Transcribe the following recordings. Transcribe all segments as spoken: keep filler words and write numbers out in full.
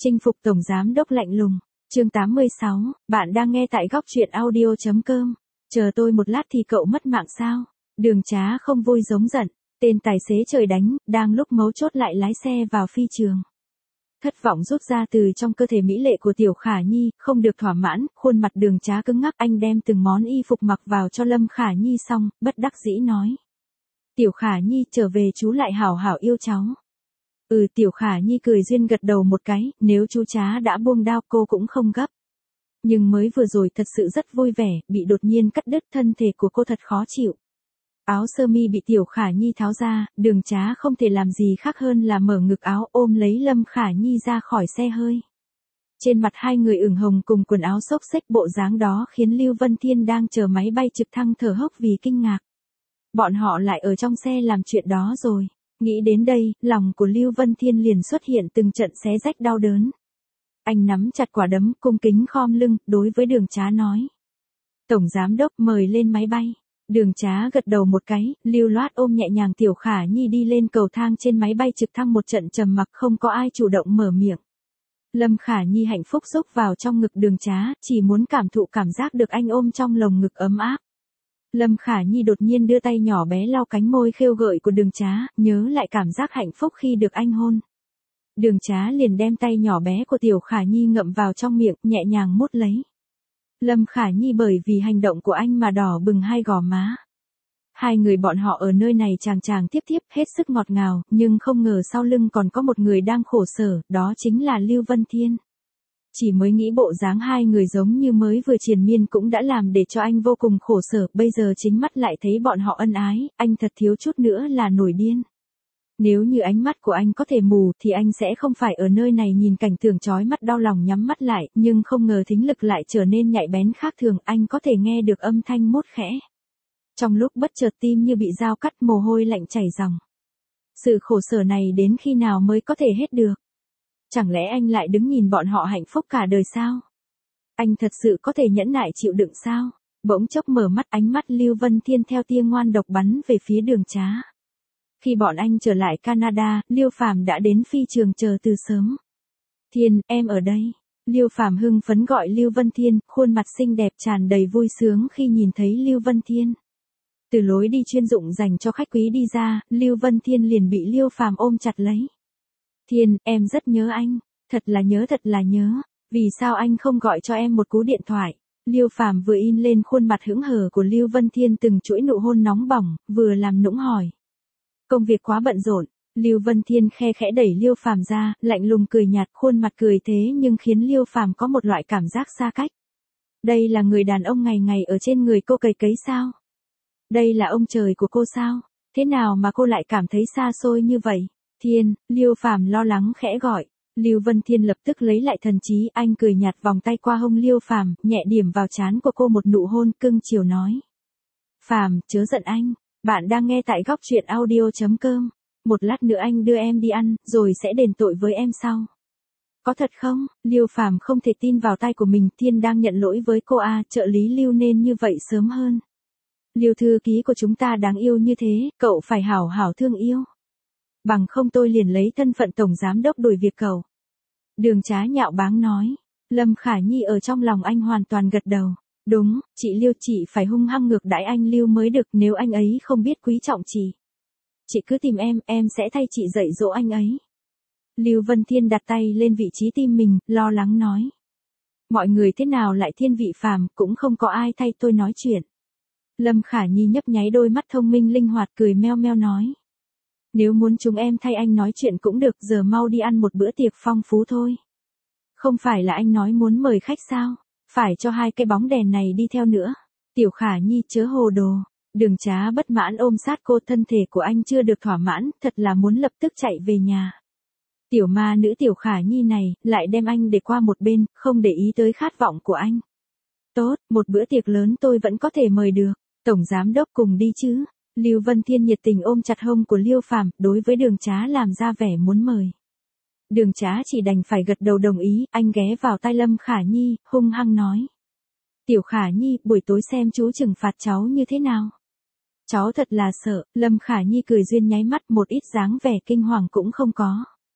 Chinh phục tổng giám đốc lạnh lùng. Chương tám mươi sáu, bạn đang nghe tại góc truyện audio chấm com. Chờ tôi một lát thì cậu mất mạng sao? Đường Trá không vui giống giận, tên tài xế trời đánh, đang lúc mấu chốt lại lái xe vào phi trường. Thất vọng rút ra từ trong cơ thể mỹ lệ của Tiểu Khả Nhi, không được thỏa mãn, khuôn mặt Đường Trá cứng ngắc, anh đem từng món y phục mặc vào cho Lâm Khả Nhi xong, bất đắc dĩ nói. Tiểu Khả Nhi trở về chú lại hảo hảo yêu cháu. Ừ, Tiểu Khả Nhi cười duyên gật đầu một cái, nếu chú Trá đã buông đao cô cũng không gấp. Nhưng mới vừa rồi thật sự rất vui vẻ, bị đột nhiên cắt đứt, thân thể của cô thật khó chịu. Áo sơ mi bị Tiểu Khả Nhi tháo ra, Đường Trá không thể làm gì khác hơn là mở ngực áo ôm lấy Lâm Khả Nhi ra khỏi xe hơi. Trên mặt hai người ửng hồng cùng quần áo xốc xếch, bộ dáng đó khiến Lưu Vân Thiên đang chờ máy bay trực thăng thở hốc vì kinh ngạc. Bọn họ lại ở trong xe làm chuyện đó rồi. Nghĩ đến đây, lòng của Lưu Vân Thiên liền xuất hiện từng trận xé rách đau đớn. Anh nắm chặt quả đấm, cung kính khom lưng, đối với Đường Trá nói. Tổng giám đốc mời lên máy bay. Đường Trá gật đầu một cái, lưu loát ôm nhẹ nhàng Tiểu Khả Nhi đi lên cầu thang trên máy bay trực thăng, một trận trầm mặc, không có ai chủ động mở miệng. Lâm Khả Nhi hạnh phúc xúc vào trong ngực Đường Trá, chỉ muốn cảm thụ cảm giác được anh ôm trong lồng ngực ấm áp. Lâm Khả Nhi đột nhiên đưa tay nhỏ bé lau cánh môi khêu gợi của Đường Trá, nhớ lại cảm giác hạnh phúc khi được anh hôn. Đường Trá liền đem tay nhỏ bé của Tiểu Khả Nhi ngậm vào trong miệng, nhẹ nhàng mút lấy. Lâm Khả Nhi bởi vì hành động của anh mà đỏ bừng hai gò má. Hai người bọn họ ở nơi này chàng chàng tiếp tiếp, hết sức ngọt ngào, nhưng không ngờ sau lưng còn có một người đang khổ sở, đó chính là Lưu Vân Thiên. Chỉ mới nghĩ bộ dáng hai người giống như mới vừa triền miên cũng đã làm để cho anh vô cùng khổ sở, bây giờ chính mắt lại thấy bọn họ ân ái, anh thật thiếu chút nữa là nổi điên. Nếu như ánh mắt của anh có thể mù thì anh sẽ không phải ở nơi này nhìn cảnh tượng chói mắt đau lòng nhắm mắt lại, nhưng không ngờ thính lực lại trở nên nhạy bén khác thường, anh có thể nghe được âm thanh mốt khẽ. Trong lúc bất chợt tim như bị dao cắt, mồ hôi lạnh chảy ròng. Sự khổ sở này đến khi nào mới có thể hết được? Chẳng lẽ anh lại đứng nhìn bọn họ hạnh phúc cả đời sao? Anh thật sự có thể nhẫn nại chịu đựng sao? Bỗng chốc mở mắt, ánh mắt Lưu Vân Thiên theo tia ngoan độc bắn về phía Đường Trá. Khi bọn anh trở lại Canada, Liêu Phàm đã đến phi trường chờ từ sớm. Thiên, em ở đây. Liêu Phàm hưng phấn gọi Lưu Vân Thiên, khuôn mặt xinh đẹp tràn đầy vui sướng khi nhìn thấy Lưu Vân Thiên. Từ lối đi chuyên dụng dành cho khách quý đi ra, Lưu Vân Thiên liền bị Liêu Phàm ôm chặt lấy. Thiên, em rất nhớ anh, thật là nhớ thật là nhớ, vì sao anh không gọi cho em một cú điện thoại? Liêu Phàm vừa in lên khuôn mặt hững hờ của Lưu Vân Thiên từng chuỗi nụ hôn nóng bỏng, vừa làm nũng hỏi. Công việc quá bận rộn. Lưu Vân Thiên khe khẽ đẩy Liêu Phàm ra, lạnh lùng cười nhạt, khuôn mặt cười thế nhưng khiến Liêu Phàm có một loại cảm giác xa cách. Đây là người đàn ông ngày ngày ở trên người cô cày cấy sao? Đây là ông trời của cô sao? Thế nào mà cô lại cảm thấy xa xôi như vậy? Thiên, Liêu Phàm lo lắng khẽ gọi. Lưu Vân Thiên lập tức lấy lại thần trí, anh cười nhạt vòng tay qua hông Liêu Phàm, nhẹ điểm vào trán của cô một nụ hôn cưng chiều nói. Phàm, chớ giận anh. Bạn đang nghe tại góc truyện audio chấm com. Một lát nữa anh đưa em đi ăn, rồi sẽ đền tội với em sau. Có thật không? Liêu Phàm không thể tin vào tai của mình, Thiên đang nhận lỗi với cô à, trợ lý Lưu nên như vậy sớm hơn. Liêu thư ký của chúng ta đáng yêu như thế, cậu phải hảo hảo thương yêu. Bằng không tôi liền lấy thân phận tổng giám đốc đuổi việc cậu. Đường Trá nhạo báng nói. Lâm Khả Nhi ở trong lòng anh hoàn toàn gật đầu. Đúng, chị Liêu, chị phải hung hăng ngược đãi anh Lưu mới được, nếu anh ấy không biết quý trọng chị. Chị cứ tìm em, em sẽ thay chị dạy dỗ anh ấy. Lưu Vân Thiên đặt tay lên vị trí tim mình, lo lắng nói. Mọi người thế nào lại thiên vị Phàm, cũng không có ai thay tôi nói chuyện. Lâm Khả Nhi nhấp nháy đôi mắt thông minh linh hoạt, cười meo meo nói. Nếu muốn chúng em thay anh nói chuyện cũng được, giờ mau đi ăn một bữa tiệc phong phú thôi. Không phải là anh nói muốn mời khách sao? Phải cho hai cái bóng đèn này đi theo nữa. Tiểu Khả Nhi chớ hồ đồ. Đường Trá bất mãn ôm sát cô, thân thể của anh chưa được thỏa mãn, thật là muốn lập tức chạy về nhà. Tiểu ma nữ Tiểu Khả Nhi này, lại đem anh để qua một bên, không để ý tới khát vọng của anh. Tốt, một bữa tiệc lớn tôi vẫn có thể mời được. Tổng giám đốc cùng đi chứ. Lưu Vân Thiên nhiệt tình ôm chặt hông của Liêu Phàm, đối với Đường Trá làm ra vẻ muốn mời. Đường Trá chỉ đành phải gật đầu đồng ý, anh ghé vào tai Lâm Khả Nhi, hung hăng nói. Tiểu Khả Nhi, buổi tối xem chú trừng phạt cháu như thế nào. Cháu thật là sợ, Lâm Khả Nhi cười duyên nháy mắt, một ít dáng vẻ kinh hoàng cũng không có.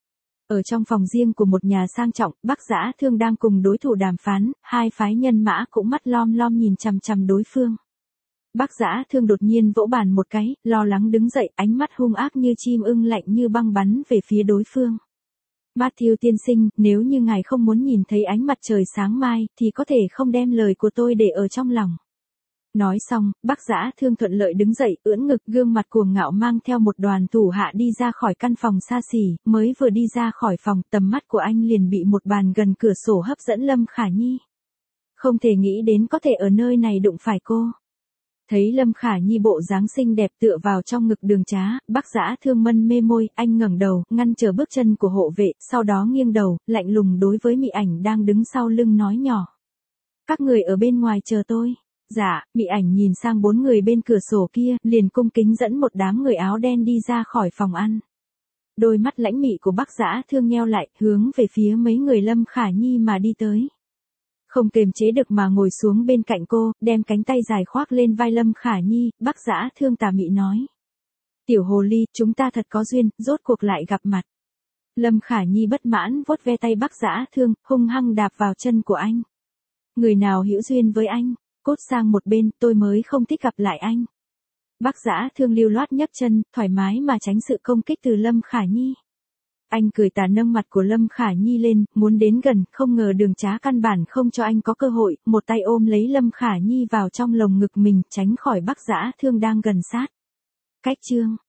Ở trong phòng riêng của một nhà sang trọng, Bắc Dã Thương đang cùng đối thủ đàm phán, hai phái nhân mã cũng mắt lom lom nhìn chằm chằm đối phương. Bắc Dã Thương đột nhiên vỗ bàn một cái, lo lắng đứng dậy, ánh mắt hung ác như chim ưng lạnh như băng bắn về phía đối phương. Matthew tiên sinh, nếu như ngài không muốn nhìn thấy ánh mặt trời sáng mai, thì có thể không đem lời của tôi để ở trong lòng. Nói xong, Bắc Dã Thương thuận lợi đứng dậy, ưỡn ngực, gương mặt cuồng ngạo mang theo một đoàn thủ hạ đi ra khỏi căn phòng xa xỉ, mới vừa đi ra khỏi phòng, tầm mắt của anh liền bị một bàn gần cửa sổ hấp dẫn Lâm Khả Nhi. Không thể nghĩ đến có thể ở nơi này đụng phải cô. Thấy Lâm Khả Nhi bộ dáng xinh đẹp tựa vào trong ngực Đường Trá, Bắc Dã Thương mân mê môi, anh ngẩng đầu, ngăn trở bước chân của hộ vệ, sau đó nghiêng đầu, lạnh lùng đối với Mị Ảnh đang đứng sau lưng nói nhỏ. Các người ở bên ngoài chờ tôi. Dạ, Mị Ảnh nhìn sang bốn người bên cửa sổ kia, liền cung kính dẫn một đám người áo đen đi ra khỏi phòng ăn. Đôi mắt lãnh mị của Bắc Dã Thương nheo lại, hướng về phía mấy người Lâm Khả Nhi mà đi tới. Không kềm chế được mà ngồi xuống bên cạnh cô, đem cánh tay dài khoác lên vai Lâm Khả Nhi, Bắc Dã Thương tà mị nói. Tiểu hồ ly, chúng ta thật có duyên, rốt cuộc lại gặp mặt. Lâm Khả Nhi bất mãn vuốt ve tay Bắc Dã Thương, hung hăng đạp vào chân của anh. Người nào hữu duyên với anh, cút sang một bên, tôi mới không thích gặp lại anh. Bắc Dã Thương lưu loát nhấc chân, thoải mái mà tránh sự công kích từ Lâm Khả Nhi. Anh cười tà nâng mặt của Lâm Khả Nhi lên, muốn đến gần, không ngờ Đường Trá căn bản không cho anh có cơ hội, một tay ôm lấy Lâm Khả Nhi vào trong lồng ngực mình, tránh khỏi Bắc Dã Thương đang gần sát. Cách chương